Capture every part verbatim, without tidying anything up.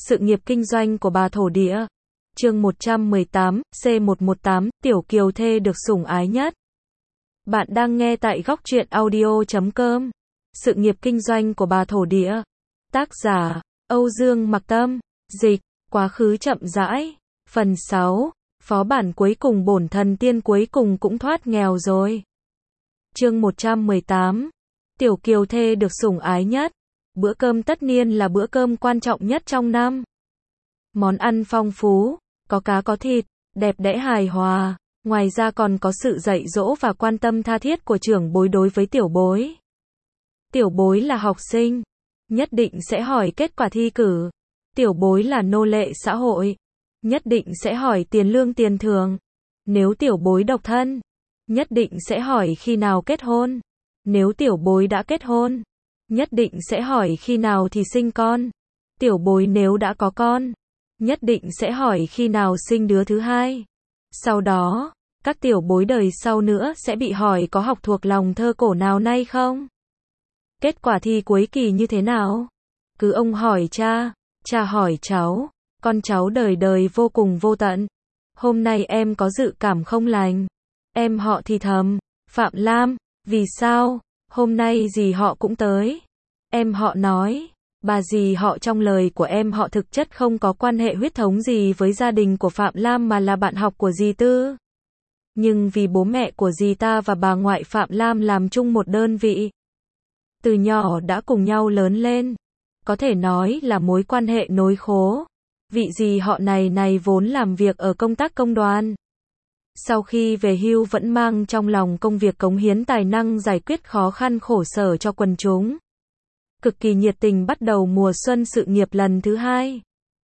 Sự nghiệp kinh doanh của bà thổ địa. Chương một trăm mười tám, C một một tám, Tiểu Kiều Thê được sủng ái nhất. Bạn đang nghe tại góc truyện audio chấm com. Sự nghiệp kinh doanh của bà thổ địa. Tác giả, Âu Dương Mặc Tâm. Dịch, Quá khứ chậm rãi. Phần sáu. Phó bản cuối cùng bổn thần tiên cuối cùng cũng thoát nghèo rồi. Chương một trăm mười tám. Tiểu Kiều Thê được sủng ái nhất. Bữa cơm tất niên là bữa cơm quan trọng nhất trong năm. Món ăn phong phú, có cá có thịt, đẹp đẽ hài hòa. Ngoài ra còn có sự dạy dỗ và quan tâm tha thiết của trưởng bối đối với tiểu bối. Tiểu bối là học sinh, nhất định sẽ hỏi kết quả thi cử. Tiểu bối là nô lệ xã hội, nhất định sẽ hỏi tiền lương tiền thưởng. Nếu tiểu bối độc thân, nhất định sẽ hỏi khi nào kết hôn. Nếu tiểu bối đã kết hôn, nhất định sẽ hỏi khi nào thì sinh con. Tiểu bối nếu đã có con, nhất định sẽ hỏi khi nào sinh đứa thứ hai. Sau đó, các tiểu bối đời sau nữa sẽ bị hỏi có học thuộc lòng thơ cổ nào nay không? Kết quả thi cuối kỳ như thế nào? Cứ ông hỏi cha, cha hỏi cháu, con cháu đời đời vô cùng vô tận. Hôm nay em có dự cảm không lành. Em họ thì thầm, Phạm Lam, vì sao? Hôm nay dì họ cũng tới. Em họ nói, bà dì họ trong lời của em họ thực chất không có quan hệ huyết thống gì với gia đình của Phạm Lam mà là bạn học của dì Tư. Nhưng vì bố mẹ của dì ta và bà ngoại Phạm Lam làm chung một đơn vị, từ nhỏ đã cùng nhau lớn lên, có thể nói là mối quan hệ nối khố. Vị dì họ này này vốn làm việc ở công tác công đoàn. Sau khi về hưu vẫn mang trong lòng công việc cống hiến tài năng giải quyết khó khăn khổ sở cho quần chúng. Cực kỳ nhiệt tình bắt đầu mùa xuân sự nghiệp lần thứ hai.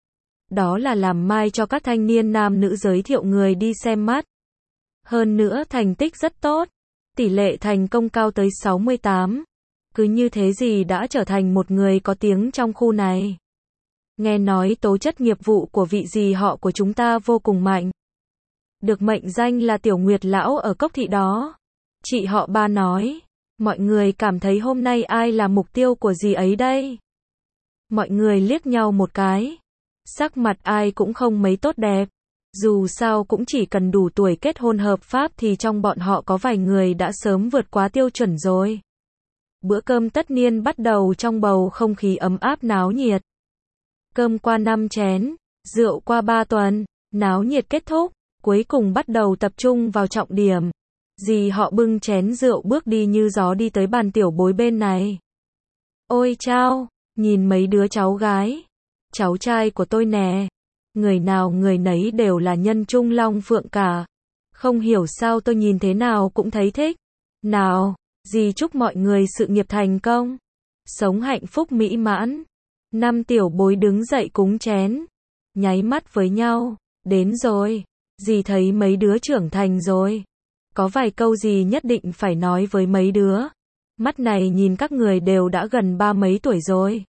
Đó là làm mai cho các thanh niên nam nữ giới thiệu người đi xem mắt. Hơn nữa thành tích rất tốt, tỷ lệ thành công cao tới sáu mươi tám. Cứ như thế dì đã trở thành một người có tiếng trong khu này. Nghe nói tố chất nghiệp vụ của vị dì họ của chúng ta vô cùng mạnh. Được mệnh danh là Tiểu Nguyệt Lão ở Cốc Thị đó. Chị họ ba nói, mọi người cảm thấy hôm nay ai là mục tiêu của dì ấy đây? Mọi người liếc nhau một cái. Sắc mặt ai cũng không mấy tốt đẹp. Dù sao cũng chỉ cần đủ tuổi kết hôn hợp pháp thì trong bọn họ có vài người đã sớm vượt quá tiêu chuẩn rồi. Bữa cơm tất niên bắt đầu trong bầu không khí ấm áp náo nhiệt. Cơm qua năm chén, rượu qua ba tuần, náo nhiệt kết thúc, cuối cùng bắt đầu tập trung vào trọng điểm. Dì họ bưng chén rượu bước đi như gió đi tới bàn tiểu bối bên này. Ôi chao, nhìn mấy đứa cháu gái, cháu trai của tôi nè, người nào người nấy đều là nhân trung long phượng cả. Không hiểu sao tôi nhìn thế nào cũng thấy thích. Nào, dì chúc mọi người sự nghiệp thành công, sống hạnh phúc mỹ mãn. Năm tiểu bối đứng dậy cúng chén, nháy mắt với nhau, đến rồi, dì thấy mấy đứa trưởng thành rồi. Có vài câu gì nhất định phải nói với mấy đứa. Mắt này nhìn các người đều đã gần ba mấy tuổi rồi.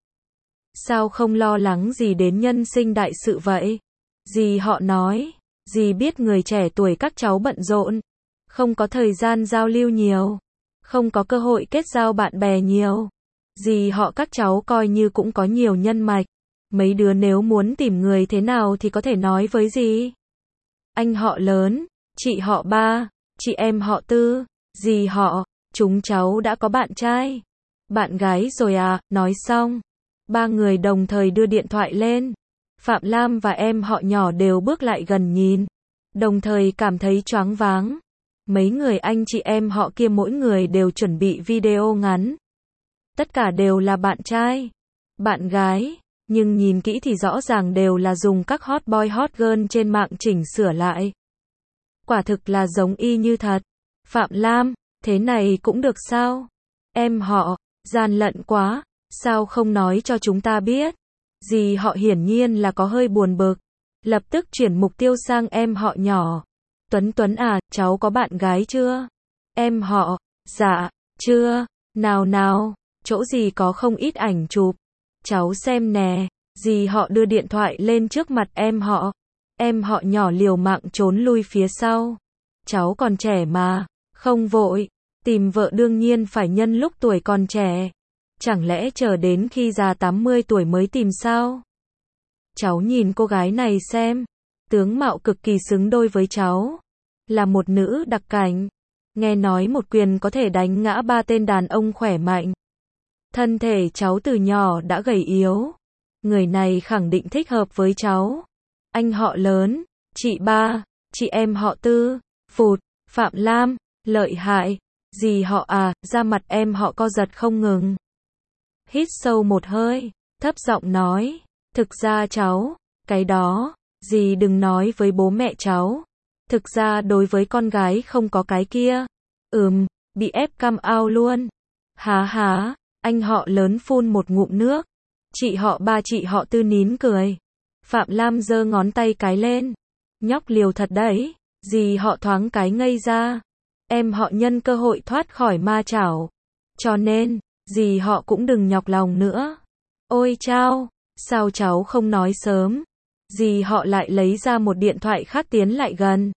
Sao không lo lắng gì đến nhân sinh đại sự vậy? Dì họ nói, dì biết người trẻ tuổi các cháu bận rộn, không có thời gian giao lưu nhiều, không có cơ hội kết giao bạn bè nhiều. Dì họ các cháu coi như cũng có nhiều nhân mạch. Mấy đứa nếu muốn tìm người thế nào thì có thể nói với dì. Anh họ lớn, chị họ ba, chị em họ Tư, dì họ, chúng cháu đã có bạn trai, bạn gái rồi à, nói xong. Ba người đồng thời đưa điện thoại lên. Phạm Lam và em họ nhỏ đều bước lại gần nhìn, đồng thời cảm thấy choáng váng. Mấy người anh chị em họ kia mỗi người đều chuẩn bị video ngắn. Tất cả đều là bạn trai, bạn gái, nhưng nhìn kỹ thì rõ ràng đều là dùng các hot boy hot girl trên mạng chỉnh sửa lại. Quả thực là giống y như thật. Phạm Lam, thế này cũng được sao? Em họ, gian lận quá, sao không nói cho chúng ta biết? Dì họ hiển nhiên là có hơi buồn bực, lập tức chuyển mục tiêu sang em họ nhỏ. Tuấn Tuấn à, cháu có bạn gái chưa? Em họ, dạ, chưa, nào nào, chỗ dì có không ít ảnh chụp. Cháu xem nè, dì họ đưa điện thoại lên trước mặt em họ. Em họ nhỏ liều mạng trốn lui phía sau. Cháu còn trẻ mà, không vội, tìm vợ đương nhiên phải nhân lúc tuổi còn trẻ. Chẳng lẽ chờ đến khi già tám mươi tuổi mới tìm sao? Cháu nhìn cô gái này xem, tướng mạo cực kỳ xứng đôi với cháu, là một nữ đặc cảnh. Nghe nói một quyền có thể đánh ngã ba tên đàn ông khỏe mạnh. Thân thể cháu từ nhỏ đã gầy yếu. Người này khẳng định thích hợp với cháu. Anh họ lớn, chị ba, chị em họ tư, phụt, Phạm Lam, lợi hại, dì họ à, da mặt em họ co giật không ngừng. Hít sâu một hơi, thấp giọng nói, thực ra cháu, cái đó, dì đừng nói với bố mẹ cháu. Thực ra đối với con gái không có cái kia. Ừm, bị ép come out luôn. Há há, anh họ lớn phun một ngụm nước. Chị họ ba chị họ tư nín cười. Phạm Lam giơ ngón tay cái lên. Nhóc liều thật đấy. Dì họ thoáng cái ngây ra. Em họ nhân cơ hội thoát khỏi ma chảo. Cho nên, dì họ cũng đừng nhọc lòng nữa. Ôi chao, sao cháu không nói sớm? Dì họ lại lấy ra một điện thoại khác tiến lại gần.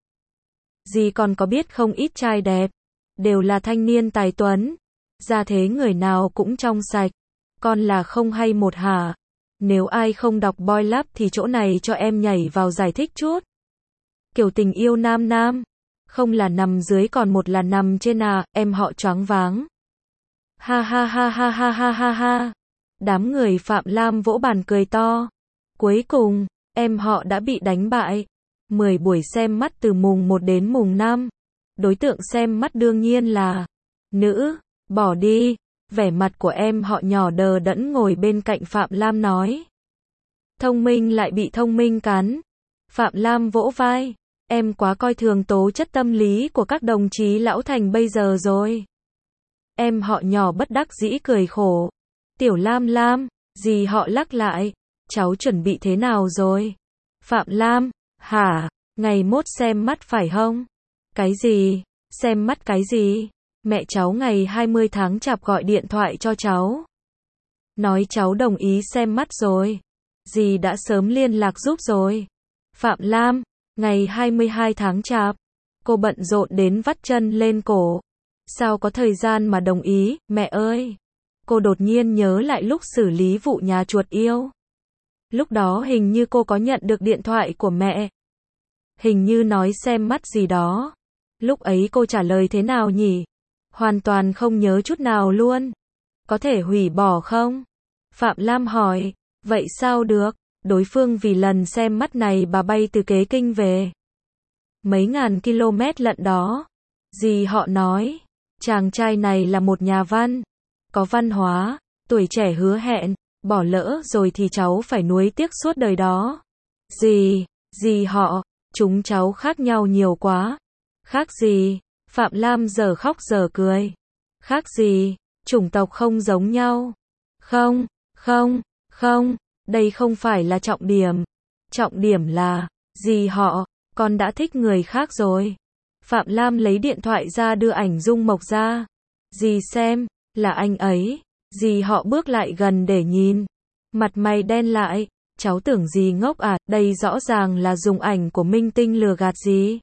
Dì còn có biết không ít trai đẹp, đều là thanh niên tài tuấn, ra thế người nào cũng trong sạch, con là không hay một hả? Nếu ai không đọc Boy Love thì chỗ này cho em nhảy vào giải thích chút. Kiểu tình yêu nam nam, không là nằm dưới còn một là nằm trên à, em họ choáng váng. Ha ha ha ha ha ha ha ha. Đám người Phạm Lam vỗ bàn cười to. Cuối cùng, em họ đã bị đánh bại. mười buổi xem mắt từ mùng một đến mùng năm. Đối tượng xem mắt đương nhiên là nữ, bỏ đi. Vẻ mặt của em họ nhỏ đờ đẫn ngồi bên cạnh Phạm Lam nói. Thông minh lại bị thông minh cắn. Phạm Lam vỗ vai. Em quá coi thường tố chất tâm lý của các đồng chí lão thành bây giờ rồi. Em họ nhỏ bất đắc dĩ cười khổ. Tiểu Lam Lam, dì họ lắc lại. Cháu chuẩn bị thế nào rồi? Phạm Lam, hả, ngày mốt xem mắt phải không? Cái gì? Xem mắt cái gì? Mẹ cháu ngày hai mươi tháng chạp gọi điện thoại cho cháu. Nói cháu đồng ý xem mắt rồi. Dì đã sớm liên lạc giúp rồi. Phạm Lam, ngày hai mươi hai tháng chạp. Cô bận rộn đến vắt chân lên cổ. Sao có thời gian mà đồng ý, mẹ ơi? Cô đột nhiên nhớ lại lúc xử lý vụ nhà chuột yêu. Lúc đó hình như cô có nhận được điện thoại của mẹ. Hình như nói xem mắt gì đó. Lúc ấy cô trả lời thế nào nhỉ? Hoàn toàn không nhớ chút nào luôn. Có thể hủy bỏ không? Phạm Lam hỏi. Vậy sao được? Đối phương vì lần xem mắt này bà bay từ Kế Kinh về. Mấy ngàn km lận đó. Dì họ nói. Chàng trai này là một nhà văn. Có văn hóa. Tuổi trẻ hứa hẹn. Bỏ lỡ rồi thì cháu phải nuối tiếc suốt đời đó. Dì, dì họ, chúng cháu khác nhau nhiều quá. Khác gì? Phạm Lam giờ khóc giờ cười. Khác gì? Chủng tộc không giống nhau. Không, không, không, đây không phải là trọng điểm. Trọng điểm là, dì họ, con đã thích người khác rồi. Phạm Lam lấy điện thoại ra đưa ảnh Dung Mộc ra. Dì xem, là anh ấy. Dì họ bước lại gần để nhìn. Mặt mày đen lại. Cháu tưởng dì ngốc à, đây rõ ràng là dùng ảnh của minh tinh lừa gạt dì.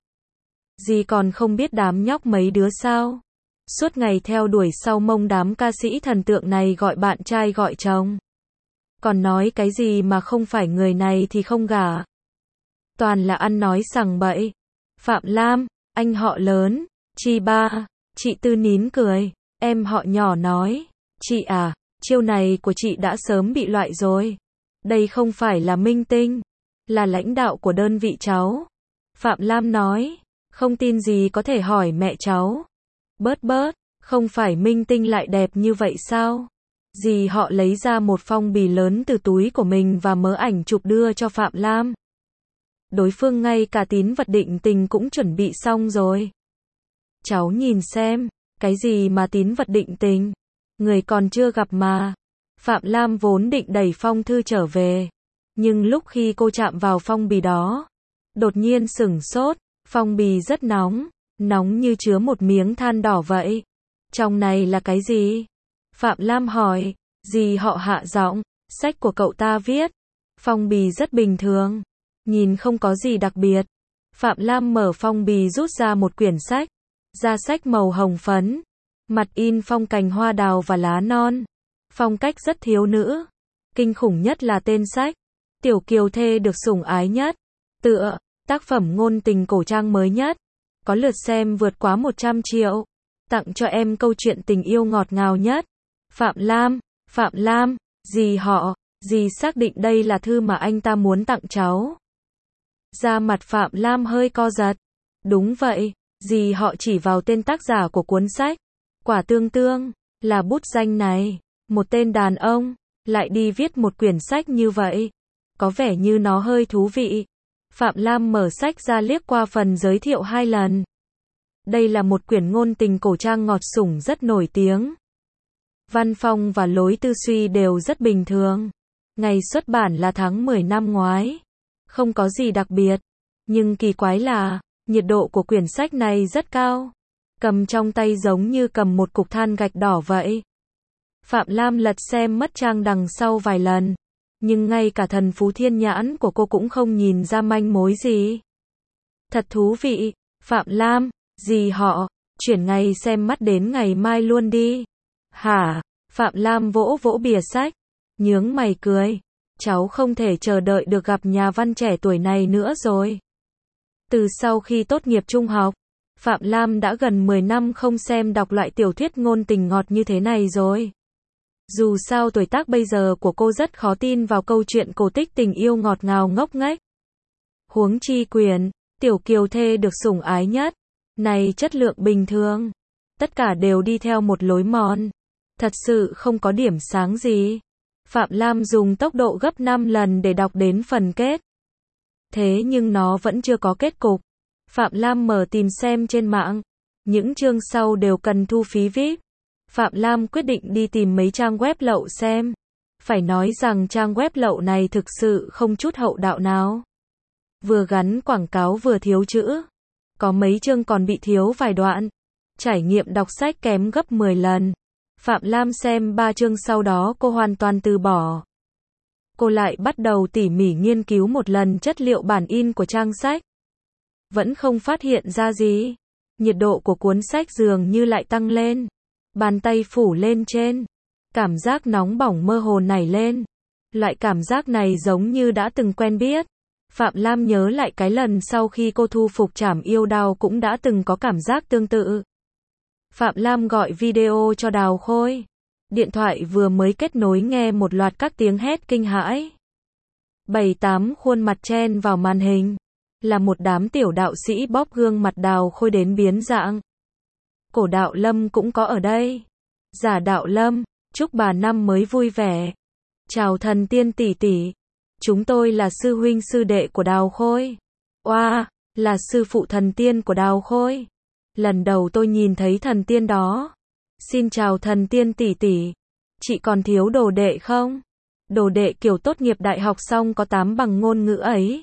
Dì còn không biết đám nhóc mấy đứa sao. Suốt ngày theo đuổi sau mông đám ca sĩ thần tượng này gọi bạn trai gọi chồng. Còn nói cái gì mà không phải người này thì không gả. Toàn là ăn nói sằng bậy. Phạm Lam, anh họ lớn, chị ba, chị tư nín cười. Em họ nhỏ nói. Chị à, chiêu này của chị đã sớm bị loại rồi. Đây không phải là minh tinh, là lãnh đạo của đơn vị cháu. Phạm Lam nói, không tin gì có thể hỏi mẹ cháu. Bớt bớt, không phải minh tinh lại đẹp như vậy sao? Dì họ lấy ra một phong bì lớn từ túi của mình và mớ ảnh chụp đưa cho Phạm Lam. Đối phương ngay cả tín vật định tình cũng chuẩn bị xong rồi. Cháu nhìn xem, cái gì mà tín vật định tình? Người còn chưa gặp mà. Phạm Lam vốn định đẩy phong thư trở về. Nhưng lúc khi cô chạm vào phong bì đó, đột nhiên sửng sốt. Phong bì rất nóng, nóng như chứa một miếng than đỏ vậy. Trong này là cái gì? Phạm Lam hỏi. Dì họ hạ giọng. Sách của cậu ta viết. Phong bì rất bình thường, nhìn không có gì đặc biệt. Phạm Lam mở phong bì rút ra một quyển sách. Da sách màu hồng phấn. Mặt in phong cành hoa đào và lá non. Phong cách rất thiếu nữ. Kinh khủng nhất là tên sách. tiểu kiều thê được sủng ái nhất. Tựa, tác phẩm ngôn tình cổ trang mới nhất. Có lượt xem vượt quá một trăm triệu. Tặng cho em câu chuyện tình yêu ngọt ngào nhất. Phạm Lam, Phạm Lam, dì họ, dì xác định đây là thư mà anh ta muốn tặng cháu. Da mặt Phạm Lam hơi co giật. Đúng vậy, dì họ chỉ vào tên tác giả của cuốn sách. Quả tương tương, là bút danh này. Một tên đàn ông, lại đi viết một quyển sách như vậy. Có vẻ như nó hơi thú vị. Phạm Lam mở sách ra liếc qua phần giới thiệu hai lần. Đây là một quyển ngôn tình cổ trang ngọt sủng rất nổi tiếng. Văn phong và lối tư duy đều rất bình thường. Ngày xuất bản là tháng mười năm ngoái. Không có gì đặc biệt. Nhưng kỳ quái là, nhiệt độ của quyển sách này rất cao. Cầm trong tay giống như cầm một cục than gạch đỏ vậy. Phạm Lam lật xem mất trang đằng sau vài lần. Nhưng ngay cả thần phú thiên nhãn của cô cũng không nhìn ra manh mối gì. Thật thú vị, Phạm Lam, dì họ, chuyển ngày xem mắt đến ngày mai luôn đi. Hả? Phạm Lam vỗ vỗ bìa sách, nhướng mày cười. Cháu không thể chờ đợi được gặp nhà văn trẻ tuổi này nữa rồi. Từ sau khi tốt nghiệp trung học, Phạm Lam đã gần mười năm không xem đọc loại tiểu thuyết ngôn tình ngọt như thế này rồi. Dù sao tuổi tác bây giờ của cô rất khó tin vào câu chuyện cổ tích tình yêu ngọt ngào ngốc nghếch. Huống chi quyển, tiểu kiều thê được sủng ái nhất. Này chất lượng bình thường. Tất cả đều đi theo một lối mòn. Thật sự không có điểm sáng gì. Phạm Lam dùng tốc độ gấp năm lần để đọc đến phần kết. Thế nhưng nó vẫn chưa có kết cục. Phạm Lam mở tìm xem trên mạng. Những chương sau đều cần thu phí vi ai pi. Phạm Lam quyết định đi tìm mấy trang web lậu xem. Phải nói rằng trang web lậu này thực sự không chút hậu đạo nào. Vừa gắn quảng cáo vừa thiếu chữ. Có mấy chương còn bị thiếu vài đoạn. Trải nghiệm đọc sách kém gấp mười lần. Phạm Lam xem ba chương sau đó cô hoàn toàn từ bỏ. Cô lại bắt đầu tỉ mỉ nghiên cứu một lần chất liệu bản in của trang sách. Vẫn không phát hiện ra gì. Nhiệt độ của cuốn sách dường như lại tăng lên. Bàn tay phủ lên trên. Cảm giác nóng bỏng mơ hồ nảy lên. Loại cảm giác này giống như đã từng quen biết. Phạm Lam nhớ lại cái lần sau khi cô thu phục Trảm Yêu Đao cũng đã từng có cảm giác tương tự. Phạm Lam gọi video cho Đào Khôi. Điện thoại vừa mới kết nối nghe một loạt các tiếng hét kinh hãi. Bảy tám khuôn mặt chen vào màn hình. Là một đám tiểu đạo sĩ bóp gương mặt Đào Khôi đến biến dạng. Cổ Đạo Lâm cũng có ở đây. Giả Đạo Lâm, chúc bà năm mới vui vẻ. Chào thần tiên tỷ tỷ. Chúng tôi là sư huynh sư đệ của Đào Khôi. Oa, wow, là sư phụ thần tiên của Đào Khôi. Lần đầu tôi nhìn thấy thần tiên đó. Xin chào thần tiên tỷ tỷ. Chị còn thiếu đồ đệ không? Đồ đệ kiểu tốt nghiệp đại học xong có tám bằng ngôn ngữ ấy.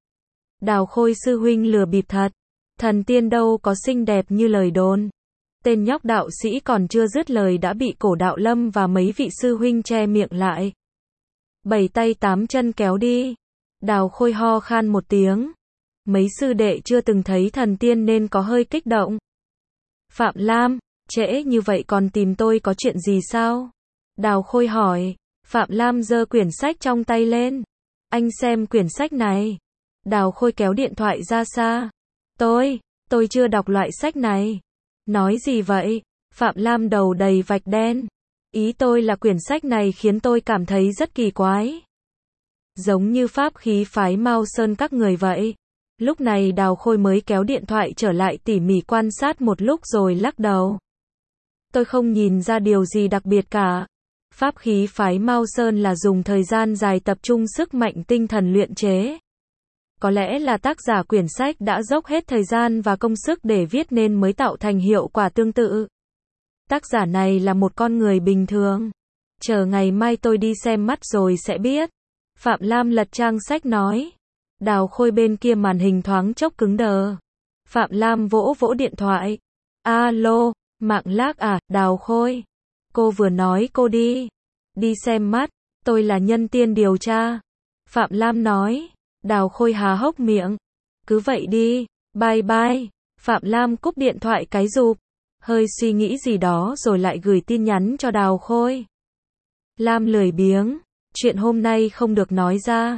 Đào Khôi sư huynh lừa bịp thật. Thần tiên đâu có xinh đẹp như lời đồn. Tên nhóc đạo sĩ còn chưa dứt lời đã bị Cổ Đạo Lâm và mấy vị sư huynh che miệng lại. Bảy tay tám chân kéo đi. Đào Khôi ho khan một tiếng. Mấy sư đệ chưa từng thấy thần tiên nên có hơi kích động. Phạm Lam, trễ như vậy còn tìm tôi có chuyện gì sao? Đào Khôi hỏi. Phạm Lam giơ quyển sách trong tay lên. Anh xem quyển sách này. Đào Khôi kéo điện thoại ra xa. Tôi, tôi chưa đọc loại sách này. Nói gì vậy? Phạm Lam đầu đầy vạch đen. Ý tôi là quyển sách này khiến tôi cảm thấy rất kỳ quái. Giống như pháp khí phái Mao Sơn các người vậy. Lúc này Đào Khôi mới kéo điện thoại trở lại tỉ mỉ quan sát một lúc rồi lắc đầu. Tôi không nhìn ra điều gì đặc biệt cả. Pháp khí phái Mao Sơn là dùng thời gian dài tập trung sức mạnh tinh thần luyện chế. Có lẽ là tác giả quyển sách đã dốc hết thời gian và công sức để viết nên mới tạo thành hiệu quả tương tự. Tác giả này là một con người bình thường. Chờ ngày mai tôi đi xem mắt rồi sẽ biết. Phạm Lam lật trang sách nói. Đào Khôi bên kia màn hình thoáng chốc cứng đờ. Phạm Lam vỗ vỗ điện thoại. Alo, mạng lag à, Đào Khôi. Cô vừa nói cô đi. Đi xem mắt, tôi là nhân tiên điều tra. Phạm Lam nói. Đào Khôi há hốc miệng. Cứ vậy đi, bye bye. Phạm Lam cúp điện thoại cái rụp. Hơi suy nghĩ gì đó rồi lại gửi tin nhắn cho Đào Khôi. Lam lười biếng. Chuyện hôm nay không được nói ra.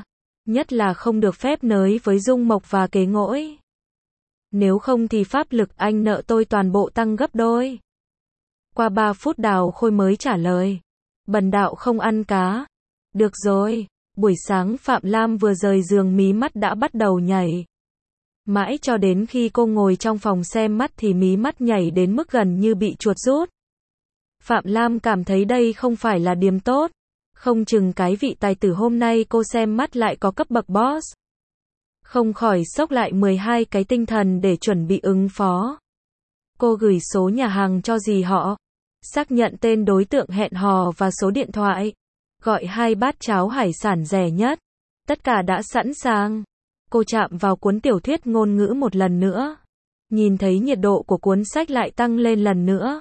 Nhất là không được phép nới với Dung Mộc và Kế Ngỗi. Nếu không thì pháp lực anh nợ tôi toàn bộ tăng gấp đôi. Qua ba phút Đào Khôi mới trả lời. Bần đạo không ăn cá. Được rồi. Buổi sáng Phạm Lam vừa rời giường mí mắt đã bắt đầu nhảy. Mãi cho đến khi cô ngồi trong phòng xem mắt thì mí mắt nhảy đến mức gần như bị chuột rút. Phạm Lam cảm thấy đây không phải là điểm tốt. Không chừng cái vị tài tử hôm nay cô xem mắt lại có cấp bậc boss. Không khỏi sốc lại mười hai cái tinh thần để chuẩn bị ứng phó. Cô gửi số nhà hàng cho dì họ. Xác nhận tên đối tượng hẹn hò và số điện thoại. Gọi hai bát cháo hải sản rẻ nhất. Tất cả đã sẵn sàng. Cô chạm vào cuốn tiểu thuyết ngôn ngữ một lần nữa. Nhìn thấy nhiệt độ của cuốn sách lại tăng lên lần nữa.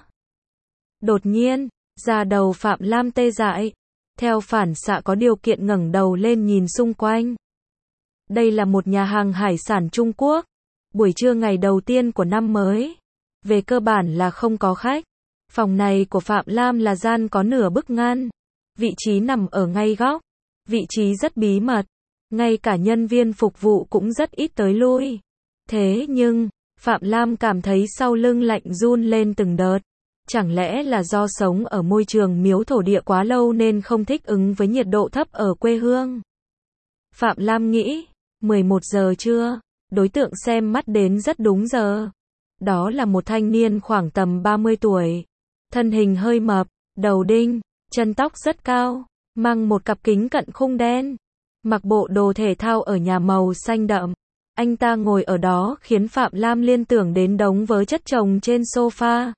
Đột nhiên, da đầu Phạm Lam tê dại. Theo phản xạ có điều kiện ngẩng đầu lên nhìn xung quanh. Đây là một nhà hàng hải sản Trung Quốc. Buổi trưa ngày đầu tiên của năm mới. Về cơ bản là không có khách. Phòng này của Phạm Lam là gian có nửa bức ngăn. Vị trí nằm ở ngay góc. Vị trí rất bí mật. Ngay cả nhân viên phục vụ cũng rất ít tới lui. Thế nhưng, Phạm Lam cảm thấy sau lưng lạnh run lên từng đợt. Chẳng lẽ là do sống ở môi trường miếu thổ địa quá lâu nên không thích ứng với nhiệt độ thấp ở quê hương? Phạm Lam nghĩ, mười một giờ trưa, đối tượng xem mắt đến rất đúng giờ. Đó là một thanh niên khoảng tầm ba mươi tuổi. Thân hình hơi mập, đầu đinh, chân tóc rất cao, mang một cặp kính cận khung đen. Mặc bộ đồ thể thao ở nhà màu xanh đậm. Anh ta ngồi ở đó khiến Phạm Lam liên tưởng đến đống vớ chất chồng trên sofa.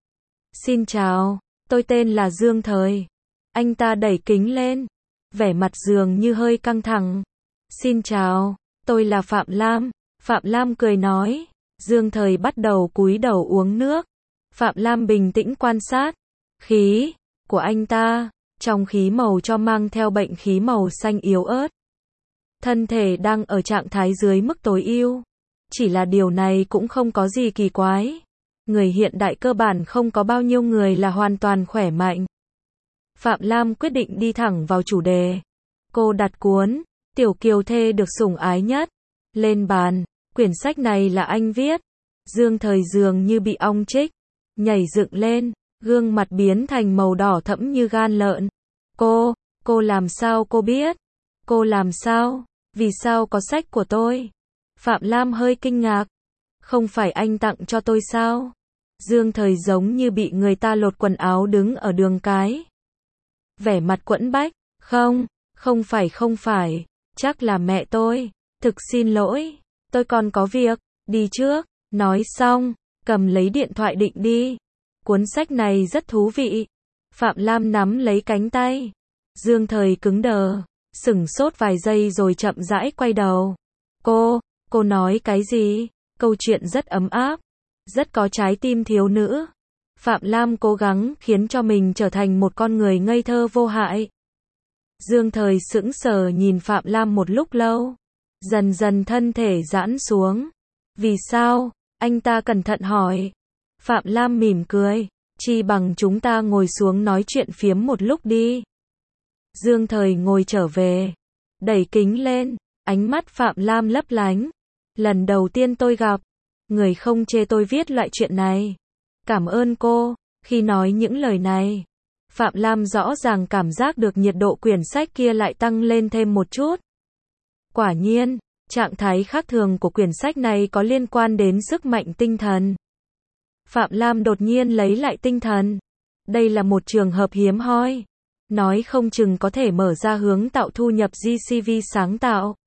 Xin chào, tôi tên là Dương Thời. Anh ta đẩy kính lên. Vẻ mặt dường như hơi căng thẳng. Xin chào, tôi là Phạm Lam. Phạm Lam cười nói. Dương Thời bắt đầu cúi đầu uống nước. Phạm Lam bình tĩnh quan sát. Khí của anh ta, trong khí màu cho mang theo bệnh khí màu xanh yếu ớt. Thân thể đang ở trạng thái dưới mức tối ưu. Chỉ là điều này cũng không có gì kỳ quái. Người hiện đại cơ bản không có bao nhiêu người là hoàn toàn khỏe mạnh. Phạm Lam quyết định đi thẳng vào chủ đề. Cô đặt cuốn Tiểu Kiều Thê Được Sủng Ái Nhất lên bàn. Quyển sách này là anh viết. Dương Thời dường như bị ong chích, nhảy dựng lên, gương mặt biến thành màu đỏ thẫm như gan lợn. Cô, cô làm sao cô biết? Cô làm sao? Vì sao có sách của tôi? Phạm Lam hơi kinh ngạc. Không phải anh tặng cho tôi sao? Dương Thời giống như bị người ta lột quần áo đứng ở đường cái. Vẻ mặt quẫn bách. Không, không phải không phải. Chắc là mẹ tôi. Thực xin lỗi. Tôi còn có việc. Đi trước. Nói xong, cầm lấy điện thoại định đi. Cuốn sách này rất thú vị. Phạm Lam nắm lấy cánh tay. Dương Thời cứng đờ. Sửng sốt vài giây rồi chậm rãi quay đầu. Cô, cô nói cái gì? Câu chuyện rất ấm áp. Rất có trái tim thiếu nữ. Phạm Lam cố gắng khiến cho mình trở thành một con người ngây thơ vô hại. Dương Thời sững sờ nhìn Phạm Lam một lúc lâu. Dần dần thân thể giãn xuống. Vì sao? Anh ta cẩn thận hỏi. Phạm Lam mỉm cười. Chi bằng chúng ta ngồi xuống nói chuyện phiếm một lúc đi. Dương Thời ngồi trở về. Đẩy kính lên. Ánh mắt Phạm Lam lấp lánh. Lần đầu tiên tôi gặp. Người không chê tôi viết loại chuyện này. Cảm ơn cô. Khi nói những lời này, Phạm Lam rõ ràng cảm giác được nhiệt độ quyển sách kia lại tăng lên thêm một chút. Quả nhiên, trạng thái khác thường của quyển sách này có liên quan đến sức mạnh tinh thần. Phạm Lam đột nhiên lấy lại tinh thần. Đây là một trường hợp hiếm hoi. Nói không chừng có thể mở ra hướng tạo thu nhập giê xê vê sáng tạo.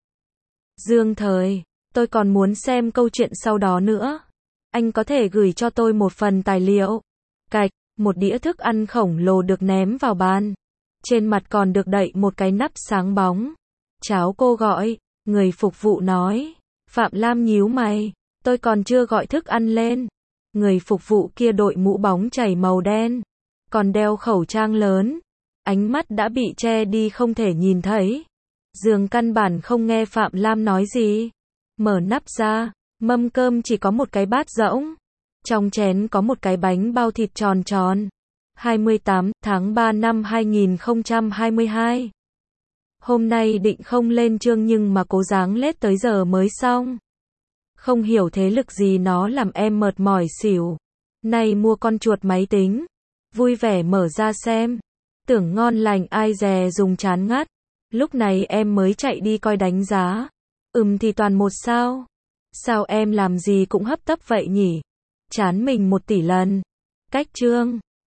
Dương Thời, tôi còn muốn xem câu chuyện sau đó nữa. Anh có thể gửi cho tôi một phần tài liệu. Cạch, một đĩa thức ăn khổng lồ được ném vào bàn. Trên mặt còn được đậy một cái nắp sáng bóng. Cháo cô gọi, người phục vụ nói. Phạm Lam nhíu mày, tôi còn chưa gọi thức ăn lên. Người phục vụ kia đội mũ bóng chảy màu đen, còn đeo khẩu trang lớn. Ánh mắt đã bị che đi không thể nhìn thấy. Dương căn bản không nghe Phạm Lam nói gì. Mở nắp ra, mâm cơm chỉ có một cái bát rỗng. Trong chén có một cái bánh bao thịt tròn tròn. hai mươi tám tháng ba năm hai nghìn không trăm hai mươi hai. Hôm nay định không lên chương nhưng mà cố gắng lết tới giờ mới xong. Không hiểu thế lực gì nó làm em mệt mỏi xỉu. Nay mua con chuột máy tính. Vui vẻ mở ra xem. Tưởng ngon lành ai dè dùng chán ngắt. Lúc này em mới chạy đi coi đánh giá. Ừm thì toàn một sao. Sao em làm gì cũng hấp tấp vậy nhỉ? Chán mình một tỷ lần. Cách chương.